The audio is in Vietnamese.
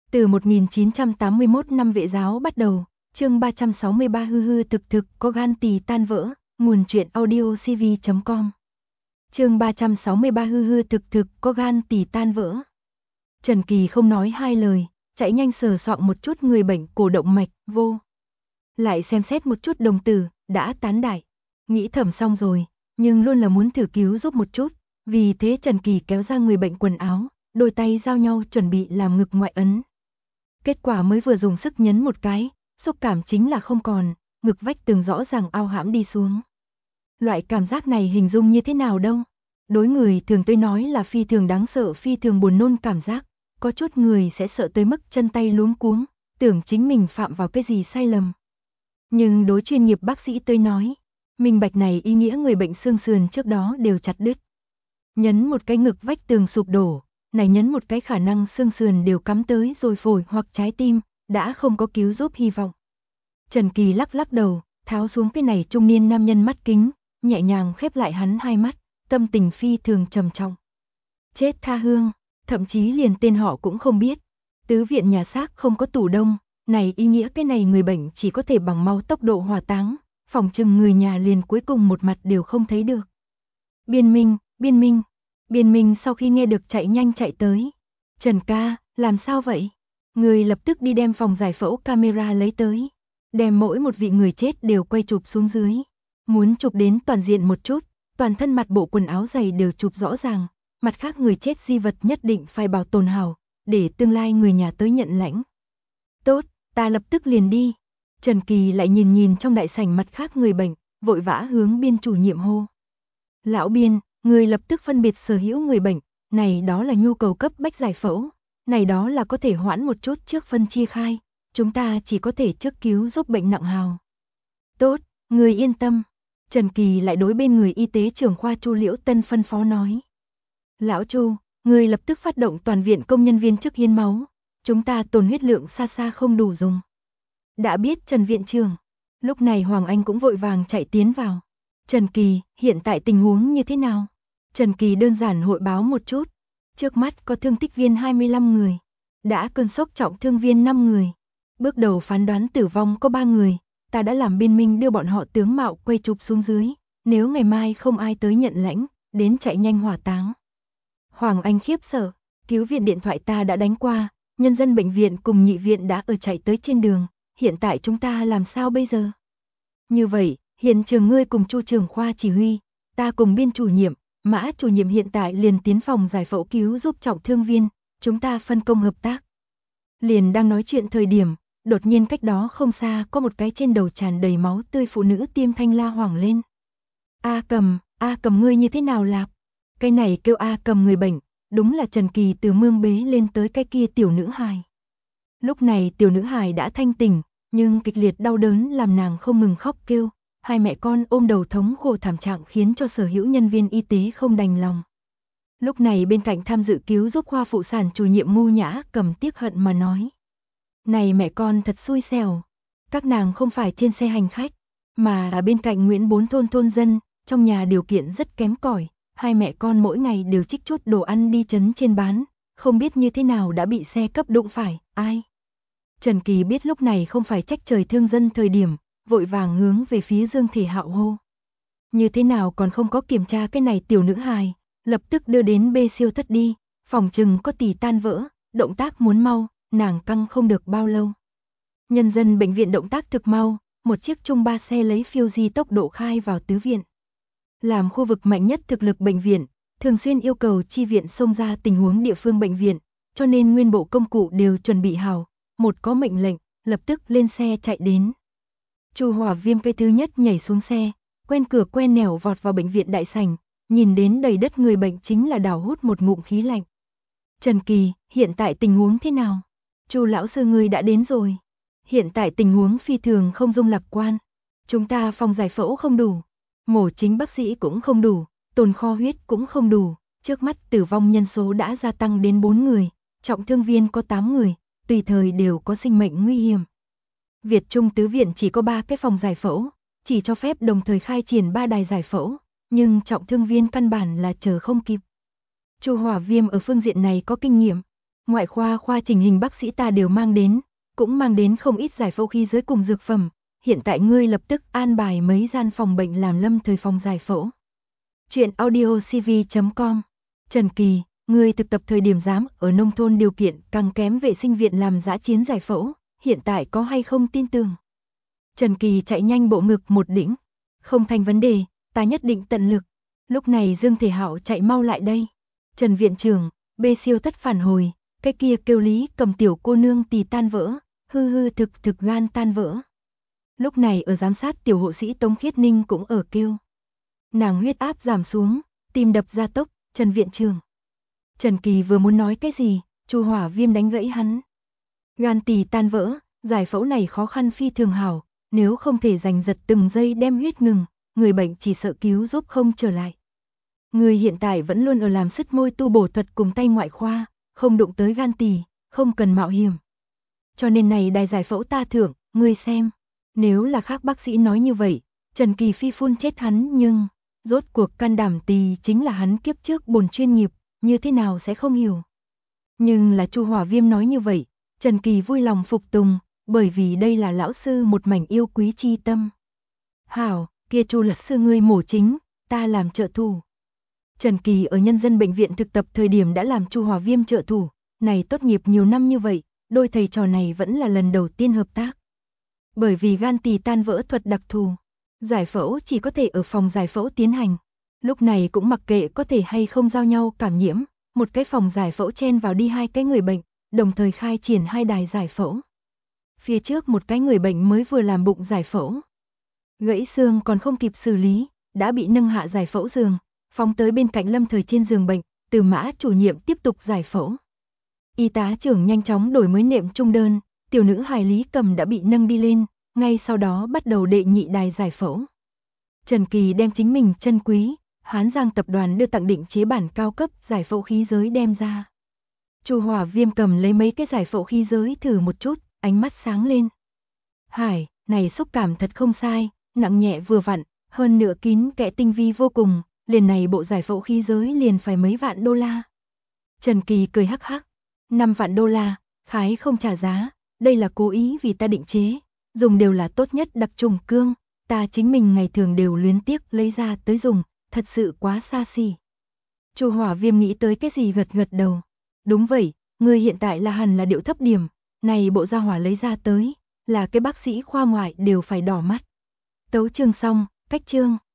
Từ 1981 năm Vệ giáo bắt đầu, chương 363 hư hư thực thực có gan tỳ tan vỡ, nguồn truyện audio cv.com. Chương 363 hư hư thực thực có gan tỳ tan vỡ. Trần Kỳ không nói hai lời, chạy nhanh sờ soạng một chút người bệnh cổ động mạch, vô. Lại xem xét một chút đồng tử, đã tán đại. Nghĩ thầm xong rồi, nhưng luôn là muốn thử cứu giúp một chút, vì thế Trần Kỳ kéo ra người bệnh quần áo, đôi tay giao nhau chuẩn bị làm ngực ngoại ấn. Kết quả mới vừa dùng sức nhấn một cái, xúc cảm chính là không còn, ngực vách tường rõ ràng ao hãm đi xuống. Loại cảm giác này hình dung như thế nào đâu? Đối người thường tôi nói là phi thường đáng sợ, phi thường buồn nôn cảm giác, có chút người sẽ sợ tới mức chân tay luống cuống, tưởng chính mình phạm vào cái gì sai lầm. Nhưng đối chuyên nghiệp bác sĩ tôi nói, minh bạch này ý nghĩa người bệnh xương sườn trước đó đều chặt đứt. Nhấn một cái ngực vách tường sụp đổ, này nhấn một cái khả năng xương sườn đều cắm tới rồi phổi hoặc trái tim, đã không có cứu giúp hy vọng. Trần Kỳ lắc lắc đầu, tháo xuống cái này trung niên nam nhân mắt kính, nhẹ nhàng khép lại hắn hai mắt, tâm tình phi thường trầm trọng. Chết tha hương, thậm chí liền tên họ cũng không biết. Tứ viện nhà xác không có tủ đông, này ý nghĩa cái này người bệnh chỉ có thể bằng mau tốc độ hỏa táng, phòng trừng người nhà liền cuối cùng một mặt đều không thấy được. Biên Minh sau khi nghe được chạy nhanh chạy tới. Trần ca, làm sao vậy? Người lập tức đi đem phòng giải phẫu camera lấy tới. Đem mỗi một vị người chết đều quay chụp xuống dưới. Muốn chụp đến toàn diện một chút, toàn thân mặt bộ quần áo giày đều chụp rõ ràng. Mặt khác người chết di vật nhất định phải bảo tồn hảo, để tương lai người nhà tới nhận lãnh. Tốt, ta lập tức liền đi. Trần Kỳ lại nhìn trong đại sảnh mặt khác người bệnh, vội vã hướng biên chủ nhiệm hô. Lão biên, người lập tức phân biệt sở hữu người bệnh, này đó là nhu cầu cấp bách giải phẫu, này đó là có thể hoãn một chút trước phân chia khai, chúng ta chỉ có thể trước cứu giúp bệnh nặng hào. Tốt, người yên tâm. Trần Kỳ lại đối bên người y tế trưởng khoa Chu Liễu Tân phân phó nói. Lão Chu, người lập tức phát động toàn viện công nhân viên chức hiến máu, chúng ta tồn huyết lượng xa xa không đủ dùng. Đã biết Trần viện trưởng. Lúc này Hoàng Anh cũng vội vàng chạy tiến vào. Trần Kỳ, hiện tại tình huống như thế nào? Trần Kỳ đơn giản hội báo một chút. Trước mắt có thương tích viên 25 người. Đã cơn sốc trọng thương viên 5 người. Bước đầu phán đoán tử vong có 3 người. Ta đã làm biên minh đưa bọn họ tướng mạo quay chụp xuống dưới. Nếu ngày mai không ai tới nhận lãnh, đến chạy nhanh hỏa táng. Hoàng Anh khiếp sợ. Cứu viện điện thoại ta đã đánh qua. Nhân dân bệnh viện cùng nhị viện đã ở chạy tới trên đường. Hiện tại chúng ta làm sao bây giờ? Như vậy, hiện trường ngươi cùng Chu trưởng khoa chỉ huy, ta cùng biên chủ nhiệm, Mã chủ nhiệm hiện tại liền tiến phòng giải phẫu cứu giúp trọng thương viên, chúng ta phân công hợp tác. Liền đang nói chuyện thời điểm, đột nhiên cách đó không xa có một cái trên đầu tràn đầy máu tươi phụ nữ tiêm thanh la hoảng lên. A Cầm ngươi như thế nào lạp? Cái này kêu A Cầm người bệnh, đúng là Trần Kỳ từ mương bế lên tới cái kia tiểu nữ hài. Lúc này tiểu nữ hài đã thanh tỉnh, nhưng kịch liệt đau đớn làm nàng không ngừng khóc kêu. Hai mẹ con ôm đầu thống khổ thảm trạng khiến cho sở hữu nhân viên y tế không đành lòng. Lúc này bên cạnh tham dự cứu giúp khoa phụ sản chủ nhiệm Ngu Nhã cầm tiếc hận mà nói. Này mẹ con thật xui xẻo. Các nàng không phải trên xe hành khách, mà là bên cạnh Nguyễn Bốn thôn dân, trong nhà điều kiện rất kém cỏi. Hai mẹ con mỗi ngày đều trích chút đồ ăn đi trấn trên bán, không biết như thế nào đã bị xe cấp đụng phải, ai. Trần Kỳ biết lúc này không phải trách trời thương dân thời điểm, vội vàng hướng về phía Dương Thể Hạo hô. Như thế nào còn không có kiểm tra cái này tiểu nữ hài, lập tức đưa đến B siêu thất đi, phòng trừng có tỳ tan vỡ, động tác muốn mau, nàng căng không được bao lâu. Nhân dân bệnh viện động tác thực mau, một chiếc trung ba xe lấy phiêu di tốc độ khai vào tứ viện. Làm khu vực mạnh nhất thực lực bệnh viện, thường xuyên yêu cầu chi viện xông ra tình huống địa phương bệnh viện, cho nên nguyên bộ công cụ đều chuẩn bị hào, một có mệnh lệnh, lập tức lên xe chạy đến. Chu Hỏa Viêm cây thứ nhất nhảy xuống xe, quen cửa quen nẻo vọt vào bệnh viện đại sảnh, nhìn đến đầy đất người bệnh chính là đảo hút một ngụm khí lạnh. Trần Kỳ, hiện tại tình huống thế nào? Chu lão sư ngươi đã đến rồi. Hiện tại tình huống phi thường không dung lạc quan. Chúng ta phòng giải phẫu không đủ, mổ chính bác sĩ cũng không đủ, tồn kho huyết cũng không đủ, trước mắt tử vong nhân số đã gia tăng đến 4 người, trọng thương viên có 8 người, tùy thời đều có sinh mệnh nguy hiểm. Việt Trung tứ viện chỉ có 3 cái phòng giải phẫu, chỉ cho phép đồng thời khai triển 3 đài giải phẫu, nhưng trọng thương viên căn bản là chờ không kịp. Chu Hỏa Viêm ở phương diện này có kinh nghiệm, Ngoại khoa chỉnh hình bác sĩ ta đều mang đến, cũng mang đến không ít giải phẫu khí giới cùng dược phẩm, hiện tại ngươi lập tức an bài mấy gian phòng bệnh làm lâm thời phòng giải phẫu. Chuyện audiocv.com. Trần Kỳ, ngươi thực tập thời điểm dám ở nông thôn điều kiện càng kém vệ sinh viện làm dã chiến giải phẫu, hiện tại có hay không tin tưởng? Trần Kỳ chạy nhanh bộ ngực một đỉnh. Không thành vấn đề, ta nhất định tận lực. Lúc này Dương Thể Hạo chạy mau lại đây. Trần viện trưởng, bê siêu thất phản hồi, cái kia kêu Lý Cầm tiểu cô nương tỳ tan vỡ, thực gan tan vỡ. Lúc này ở giám sát tiểu hộ sĩ Tống Khiết Ninh cũng ở kêu. Nàng huyết áp giảm xuống, tim đập gia tốc, Trần viện trưởng. Trần Kỳ vừa muốn nói cái gì, Chu Hỏa Viêm đánh gãy hắn. Gan tỳ tan vỡ, giải phẫu này khó khăn phi thường hảo, nếu không thể giành giật từng giây đem huyết ngừng, người bệnh chỉ sợ cứu giúp không trở lại. Người hiện tại vẫn luôn ở làm sứt môi tu bổ thuật cùng tay ngoại khoa, không đụng tới gan tỳ, không cần mạo hiểm. Cho nên này đài giải phẫu ta thưởng, ngươi xem. Nếu là khác bác sĩ nói như vậy, Trần Kỳ phi phun chết hắn, nhưng rốt cuộc can đảm tỳ chính là hắn kiếp trước bổn chuyên nghiệp, như thế nào sẽ không hiểu. Nhưng là Chu Hỏa Viêm nói như vậy, Trần Kỳ vui lòng phục tùng, bởi vì đây là lão sư một mảnh yêu quý chi tâm. Hảo, kia Chu luật sư ngươi mổ chính, ta làm trợ thủ. Trần Kỳ ở nhân dân bệnh viện thực tập thời điểm đã làm Chu Hỏa Viêm trợ thủ, này tốt nghiệp nhiều năm như vậy, đôi thầy trò này vẫn là lần đầu tiên hợp tác. Bởi vì gan tỳ tan vỡ thuật đặc thù, giải phẫu chỉ có thể ở phòng giải phẫu tiến hành. Lúc này cũng mặc kệ có thể hay không giao nhau cảm nhiễm, một cái phòng giải phẫu chen vào đi hai cái người bệnh, đồng thời khai triển hai đài giải phẫu. Phía trước một cái người bệnh mới vừa làm bụng giải phẫu. Gãy xương còn không kịp xử lý, đã bị nâng hạ giải phẫu giường, phóng tới bên cạnh lâm thời trên giường bệnh, Từ Mã chủ nhiệm tiếp tục giải phẫu. Y tá trưởng nhanh chóng đổi mới nệm trung đơn, tiểu nữ hài Lý Cầm đã bị nâng đi lên, ngay sau đó bắt đầu đệ nhị đài giải phẫu. Trần Kỳ đem chính mình chân quý, Hán Giang tập đoàn đưa tặng định chế bản cao cấp giải phẫu khí giới đem ra. Chu Hỏa Viêm cầm lấy mấy cái giải phẫu khí giới thử một chút, ánh mắt sáng lên. Hải, này xúc cảm thật không sai, nặng nhẹ vừa vặn, hơn nữa kín kẽ tinh vi vô cùng, liền này bộ giải phẫu khí giới liền phải mấy vạn đô la. Trần Kỳ cười hắc hắc, 5 vạn đô la, khái không trả giá, đây là cố ý vì ta định chế, dùng đều là tốt nhất đặc trùng cương, ta chính mình ngày thường đều luyến tiếc lấy ra tới dùng, thật sự quá xa xỉ. Chu Hỏa Viêm nghĩ tới cái gì gật gật đầu. Đúng vậy, người hiện tại là hẳn là điệu thấp điểm, này bộ gia hỏa lấy ra tới, là cái bác sĩ khoa ngoại đều phải đỏ mắt. Tấu chương xong, cách chương.